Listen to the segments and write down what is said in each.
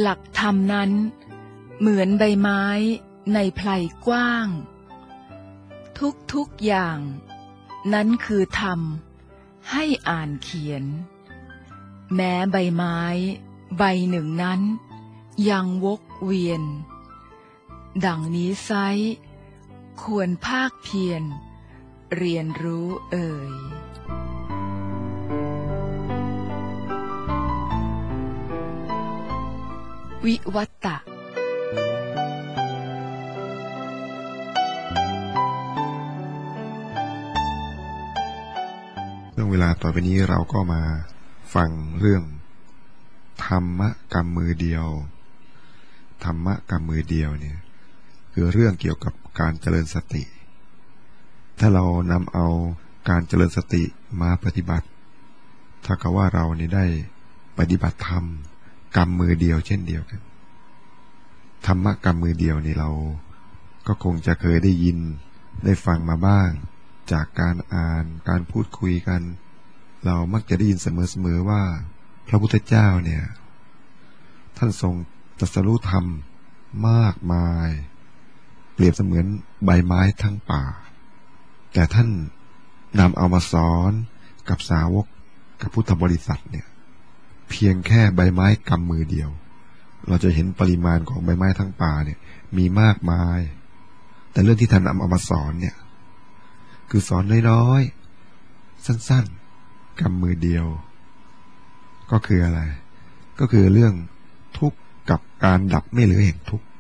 หลักธรรมนั้นเหมือนใบไม้ในไพลกว้างทุกอย่างนั้นคือธรรมให้อ่านเขียนแม้ใบไม้ใบหนึ่งนั้นยังวกเวียนดังนี้ไซร้ควรภาคเพียรเรียนรู้เอ่ยวิวัตตะเรื่องเวลาต่อไปนี้เราก็มาฟังเรื่องธรรมะกรรมมือเดียวธรรมะกรรมมือเดียวเนี่ยคือเรื่องเกี่ยวกับการเจริญสติถ้าเรานำเอาการเจริญสติมาปฏิบัติถ้ากับว่าเรานี่ได้ปฏิบัติธรรมกรรมมือเดียวเช่นเดียวกันธรรมะกรรมมือเดียวนี่เราก็คงจะเคยได้ยินได้ฟังมาบ้างจากการอ่านการพูดคุยกันเรามักจะได้ยินเสมอว่าพระพุทธเจ้าเนี่ยท่านทรงตรัสรู้ธรรมมากมายเปรียบเสมือนใบไม้ทั้งป่าแต่ท่านนำเอามาสอนกับสาวกกับพุทธบริษัทเนี่ยเพียงแค่ใบไม้กำมือเดียวเราจะเห็นปริมาณของใบไม้ทั้งป่าเนี่ยมีมากมายแต่เรื่องที่ท่านนำเอามาสอนเนี่ยคือสอนน้อยๆสั้นๆกำมือเดียวก็คืออะไรก็คือเรื่องทุกข์กับการดับไม่เหลือแห่งทุกข์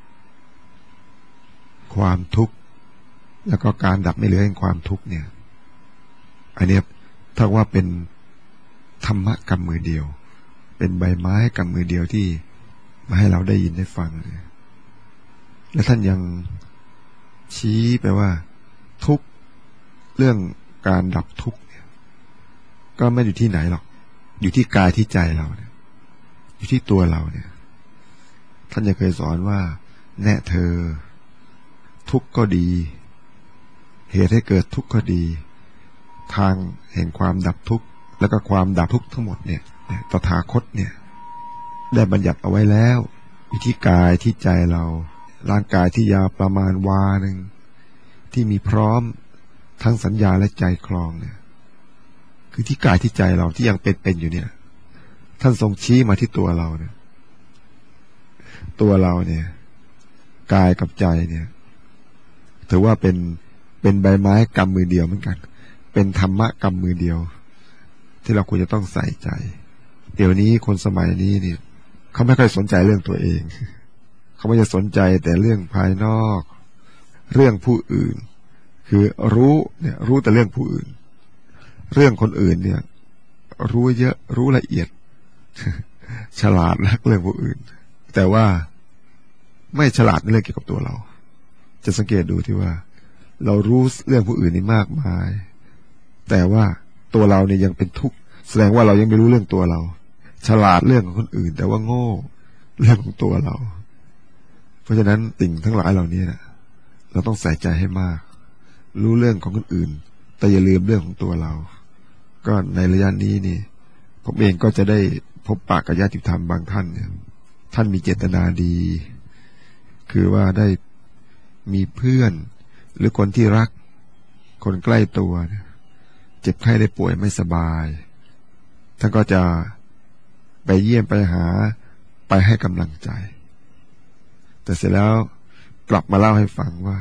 ความทุกข์แล้วก็การดับไม่เหลือแห่งความทุกข์เนี่ยอันนี้ถ้าว่าเป็นธรรมะกำมือเดียวเป็นใบไม้กำมือเดียวที่มาให้เราได้ยินได้ฟังเลยและท่านยังชี้ไปว่าทุกข์เรื่องการดับทุกข์เนี่ยก็ไม่อยู่ที่ไหนหรอกอยู่ที่กายที่ใจเราเนี่ยอยู่ที่ตัวเราเนี่ยท่านยังเคยสอนว่าแน่เธอทุกข์ก็ดีเหตุให้เกิดทุกข์ก็ดีทางแห่งความดับทุกข์แล้วก็ความดับทุกข์ทั้งหมดเนี่ยตถาคตเนี่ยได้บัญญัติเอาไว้แล้วอยู่ที่กายที่ใจเราร่างกายที่ยาวประมาณวาหนึ่งที่มีพร้อมทั้งสัญญาและใจคลองเนี่ยคือที่กายที่ใจเราที่ยังเป็นอยู่เนี่ยท่านทรงชี้มาที่ตัวเราเนี่ยตัวเราเนี่ยกายกับใจเนี่ยถือว่าเป็นใบไม้กำมือเดียวเหมือนกันเป็นธรรมะกำมือเดียวที่เราควรจะต้องใส่ใจเดี๋ยวนี้คนสมัยนี้เนี่ยเขาไม่ค่อยสนใจเรื่องตัวเองเขาไม่จะสนใจแต่เรื่องภายนอกเรื่องผู้อื่นคือรู้แต่เรื่องผู้อื่นเรื่องคนอื่นเนี่ยรู้เยอะรู้ละเอียดฉลาดนักเรื่องผู้อื่นแต่ว่าไม่ฉลาดในเรื่องเกี่ยวกับตัวเราจะสังเกตดูที่ว่าเรารู้เรื่องผู้อื่นนี่มากมายแต่ว่าตัวเราเนี่ยยังเป็นทุกข์แสดงว่าเรายังไม่รู้เรื่องตัวเราฉลาดเรื่องของคนอื่นแต่ว่าโง่เรื่องของตัวเราเพราะฉะนั้นสิ่งทั้งหลายเหล่านี้นะเราต้องใส่ใจให้มากรู้เรื่องของคนอื่นแต่อย่าลืมเรื่องของตัวเราก็ในระยะนี้นี่ผมเองก็จะได้พบปะกับญาติธรรมบางท่านเนี่ยท่านมีเจตนาดีคือว่าได้มีเพื่อนหรือคนที่รักคนใกล้ตัวเจ็บไข้ได้ป่วยไม่สบายท่านก็จะไปเยี่ยมไปหาไปให้กำลังใจแต่เสร็จแล้วกลับมาเล่าให้ฟังว่า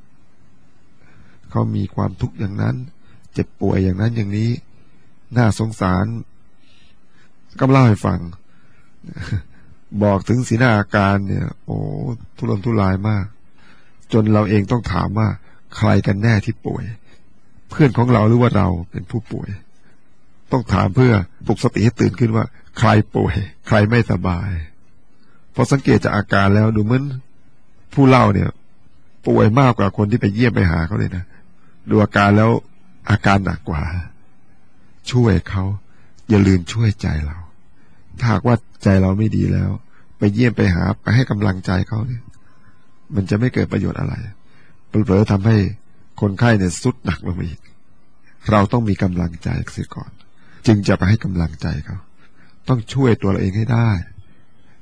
เขามีความทุกข์อย่างนั้นเจ็บป่วยอย่างนั้นอย่างนี้น่าสงสารก็เล่าให้ฟังบอกถึงสีหน้าอาการเนี่ยโอ้ทุรนทุรายมากจนเราเองต้องถามว่าใครกันแน่ที่ป่วยเพื่อนของเราหรือว่าเราเป็นผู้ป่วยต้องถามเพื่อปลุกสติให้ตื่นขึ้นว่าใครป่วยใครไม่สบายพอสังเกตจากอาการแล้วดูเหมือนผู้เล่าเนี่ยป่วยมากกว่าคนที่ไปเยี่ยมไปหาเขาเลยนะดูอาการแล้วอาการหนักกว่าช่วยเขาอย่าลืมช่วยใจเราถ้าหากว่าใจเราไม่ดีแล้วไปเยี่ยมไปหาไปให้กำลังใจเขาเนี่ยมันจะไม่เกิดประโยชน์อะไรเผลอๆทำให้คนไข้เนี่ยสุดหนักลงไปอีกเราต้องมีกำลังใจเสียก่อนจึงจะไปให้กำลังใจเขาต้องช่วยตัวเราเองให้ได้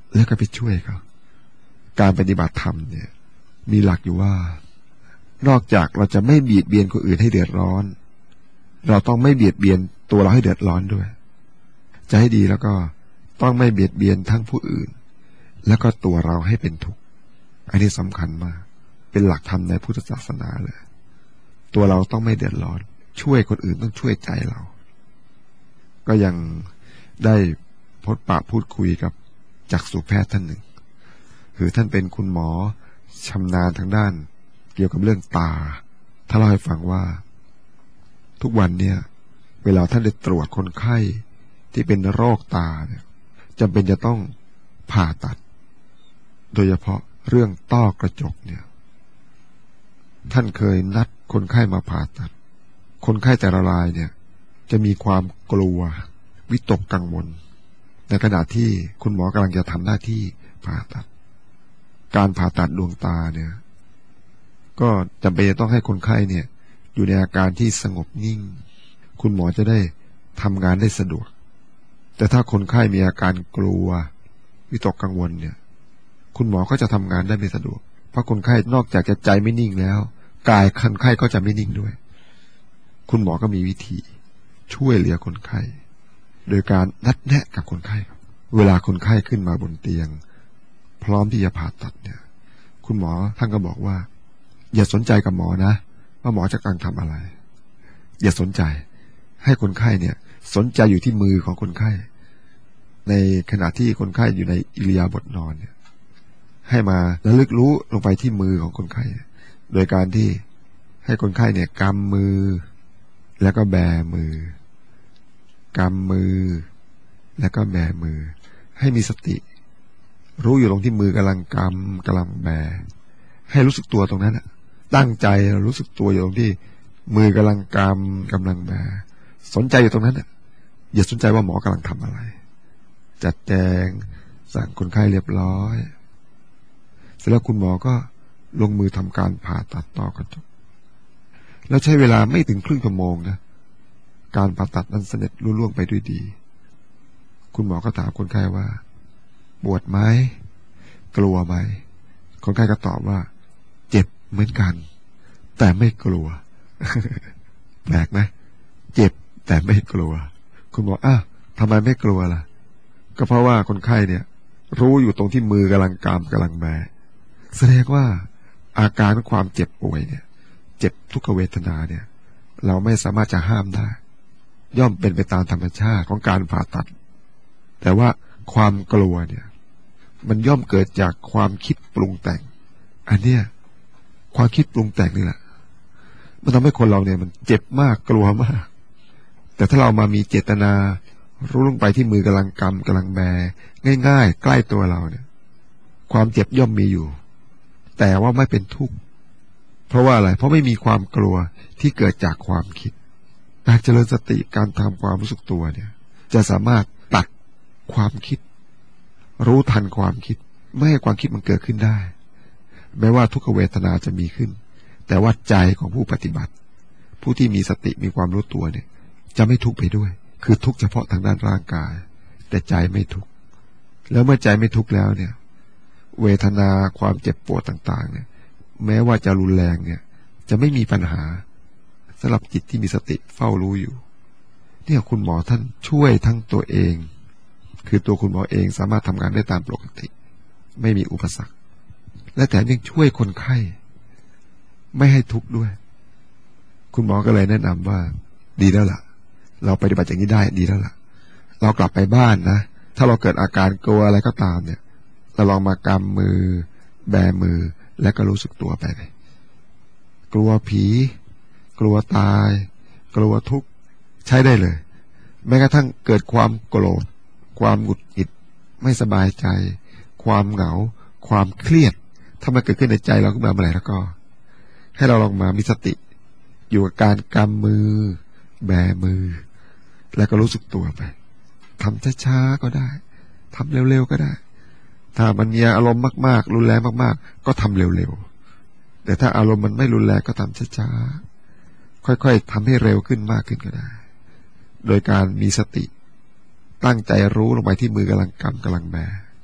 แล้วก็ไปช่วยเขาการปฏิบัติธรรมเนี่ยมีหลักอยู่ว่านอกจากเราจะไม่เบียดเบียนคนอื่นให้เดือดร้อนเราต้องไม่เบียดเบียนตัวเราให้เดือดร้อนด้วยจะให้ดีแล้วก็ต้องไม่เบียดเบียนทั้งผู้อื่นแล้วก็ตัวเราให้เป็นทุกข์อันนี้สำคัญมากเป็นหลักธรรมในพุทธศาสนาเลยตัวเราต้องไม่เดือดร้อนช่วยคนอื่นต้องช่วยใจเราก็ยังได้พบปะพูดคุยกับจักษุแพทย์ท่านหนึ่งคือท่านเป็นคุณหมอชำนาญทางด้านเกี่ยวกับเรื่องตาท่านเล่าให้ฟังว่าทุกวันเนี่ยเวลาท่านได้ตรวจคนไข้ที่เป็นโรคตาเนี่ยจำเป็นจะต้องผ่าตัดโดยเฉพาะเรื่องต้อกระจกเนี่ยท่านเคยนัดคนไข้มาผ่าตัดคนไข้แต่ละรายเนี่ยจะมีความกลัววิตกกังวลในขณะที่คุณหมอกำลังจะทำหน้าที่ผ่าตัดการผ่าตัดดวงตาเนี่ยก็จำเป็นจะต้องให้คนไข้เนี่ยอยู่ในอาการที่สงบนิ่งคุณหมอจะได้ทำงานได้สะดวกแต่ถ้าคนไข้มีอาการกลัววิตกกังวลเนี่ยคุณหมอก็จะทำงานได้ไม่สะดวกเพราะคนไข้นอกจากจะใจไม่นิ่งแล้วกายคนไข้ก็จะไม่นิ่งด้วยคุณหมอก็มีวิธีช่วยเหลือคนไข้โดยการนัดแนะกับคนไข้เวลาคนไข้ขึ้นมาบนเตียงพร้อมที่จะผ่าตัดเนี่ยคุณหมอท่านก็บอกว่าอย่าสนใจกับหมอนะว่าหมอจะกำลังทำอะไรอย่าสนใจให้คนไข้เนี่ยสนใจอยู่ที่มือของคนไข้ในขณะที่คนไข้อยู่ในอิริยาบถนอนเนี่ยให้มาระลึกรู้ลงไปที่มือของคนไข้โดยการที่ให้คนไข้เนี่ยกำมือแล้วก็แบมือกำมือแล้วก็แบมือให้มีสติรู้อยู่ตรงที่มือกำลังกำกำลังแบให้รู้สึกตัวตรงนั้นตั้งใจรู้สึกตัวอยู่ตรงที่มือกำลังกำกำลังแบสนใจอยู่ตรงนั้นอย่าสนใจว่าหมอกำลังทำอะไรจัดแจงสั่งคนไข้เรียบร้อยเสร็จแล้วคุณหมอก็ลงมือทำการผ่าตัดต้อกระจกแล้วใช้เวลาไม่ถึงครึ่งชั่วโมงนะการผ่าตัดนั้นสำเร็จลุล่วงไปด้วยดีคุณหมอก็ถามคนไข้ว่าปวดไหมกลัวไหมคนไข้ก็ตอบว่าเจ็บเหมือนกันแต่ไม่กลัว แปลกไหมเจ็บแต่ไม่กลัวคุณหมอทำไมไม่กลัวล่ะก็เพราะว่าคนไข้เนี่ยรู้อยู่ตรงที่มือกำลังกำกำลังแบแสดงว่าอาการของความเจ็บป่วยเนี่ยเจ็บทุกขเวทนาเนี่ยเราไม่สามารถจะห้ามได้ย่อมเป็นไปตามธรรมชาติของการผ่าตัดแต่ว่าความกลัวเนี่ยมันย่อมเกิดจากความคิดปรุงแต่งอันเนี้ยความคิดปรุงแต่งนี่แหละมันทำให้คนเราเนี่ยมันเจ็บมากกลัวมากแต่ถ้าเรามามีเจตนารู้ลงไปที่มือกำลังกำกำลังแบง่ายๆใกล้ตัวเราเนี่ยความเจ็บย่อมมีอยู่แต่ว่าไม่เป็นทุกข์เพราะว่าอะไรเพราะไม่มีความกลัวที่เกิดจากความคิดการเจริญสติการทำความรู้สึกตัวเนี่ยจะสามารถตัดความคิดรู้ทันความคิดไม่ให้ความคิดมันเกิดขึ้นได้แม้ว่าทุกขเวทนาจะมีขึ้นแต่ว่าใจของผู้ปฏิบัติผู้ที่มีสติมีความรู้ตัวเนี่ยจะไม่ทุกข์ไปด้วยคือทุกข์เฉพาะทางด้านร่างกายแต่ใจไม่ทุกข์แล้วเมื่อใจไม่ทุกข์แล้วเนี่ยเวทนาความเจ็บปวดต่างๆเนี่ยแม้ว่าจะรุนแรงเนี่ยจะไม่มีปัญหาสำหรับจิตที่มีสติเฝ้ารู้อยู่เนี่ยคุณหมอท่านช่วยทั้งตัวเองคือตัวคุณหมอเองสามารถทำงานได้ตามปกติไม่มีอุปสรรคและแถมยังช่วยคนไข้ไม่ให้ทุกข์ด้วยคุณหมอก็เลยแนะนำว่าดีแล้วล่ะเราปฏิบัติอย่างนี้ได้ดีแล้วล่ะเรากลับไปบ้านนะถ้าเราเกิดอาการกลัวอะไรก็ตามเนี่ยเราลองมากำมือแบมือแล้วก็รู้สึกตัวไปเลยกลัวผีกลัวตายกลัวทุกข์ใช้ได้เลยแม้กระทั่งเกิดความโกรธความหงุดหงิดไม่สบายใจความเหงาความเครียดถ้ามันเกิดขึ้นในใจเราขึ้นมาเมื่อไหร่แล้วก็ให้เราลองมามีสติอยู่กับการกำมือแบมือแล้วก็รู้สึกตัวไปทำช้าๆก็ได้ทำเร็วๆก็ได้ถ้ามันมีอารมณ์มากๆรุนแรงมากๆก็ทำเร็วๆแต่ถ้าอารมณ์มันไม่รุนแรงก็ทำช้าๆค่อยๆทำให้เร็วขึ้นมากขึ้นก็ได้โดยการมีสติตั้งใจรู้ลงไปที่มือกำลังกำกำลังแบ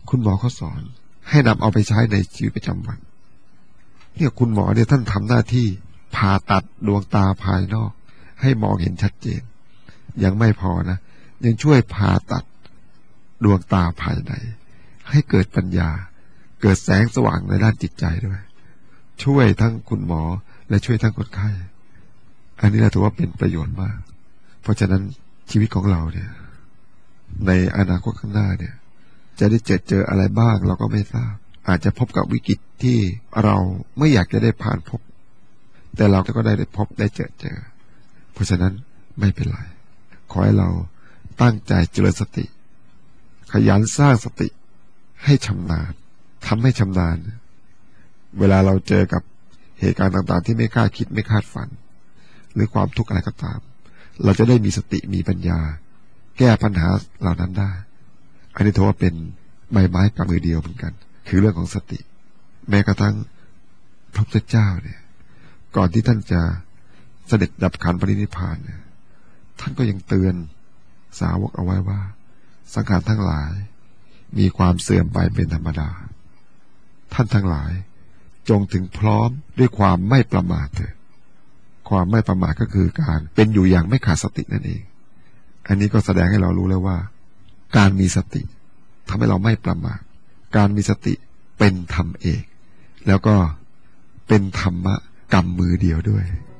คุณหมอเขาสอนให้นำเอาไปใช้ในชีวิตประจำวันเนี่ยคุณหมอเนี่ยท่านทำหน้าที่ผ่าตัดดวงตาภายนอกให้มองเห็นชัดเจนยังไม่พอนะยังช่วยผ่าตัดดวงตาภายในให้เกิดปัญญาเกิดแสงสว่างในด้านจิตใจด้วยช่วยทั้งคุณหมอและช่วยทั้งคนไข้อันนี้เราถือว่าเป็นประโยชน์มากเพราะฉะนั้นชีวิตของเราเนี่ยในอนาคตข้างหน้าเนี่ยจะได้เจออะไรบ้างเราก็ไม่ทราบอาจจะพบกับวิกฤตที่เราไม่อยากจะได้ผ่านพบแต่เราก็ได้พบได้เจอเพราะฉะนั้นไม่เป็นไรขอให้เราตั้งใจเจริญสติขยันสร้างสติให้ชำนาญทำให้ชำนาญเวลาเราเจอกับเหตุการณ์ต่างๆที่ไม่คาดคิดไม่คาดฝันหรือความทุกข์อะไรก็ตามเราจะได้มีสติมีปัญญาแก้ปัญหาเหล่านั้นได้อันนี้ถือว่าเป็นใบไม้กำมือเดียวเหมือนกันคือเรื่องของสติแม้กระทั่งพระพุทธเจ้าเนี่ยก่อนที่ท่านจะเสด็จดับขันธ์ปรินิพพานเนี่ยท่านก็ยังเตือนสาวกเอาไว้ว่าสังขารทั้งหลายมีความเสื่อมไปเป็นธรรมดาท่านทั้งหลายจงถึงพร้อมด้วยความไม่ประมาทเถิดความไม่ประมาทก็คือการเป็นอยู่อย่างไม่ขาดสตินั่นเองอันนี้ก็แสดงให้เรารู้แล้วว่าการมีสติทำให้เราไม่ประมาทการมีสติเป็นธรรมเอกแล้วก็เป็นธรรมะกำมือเดียวด้วย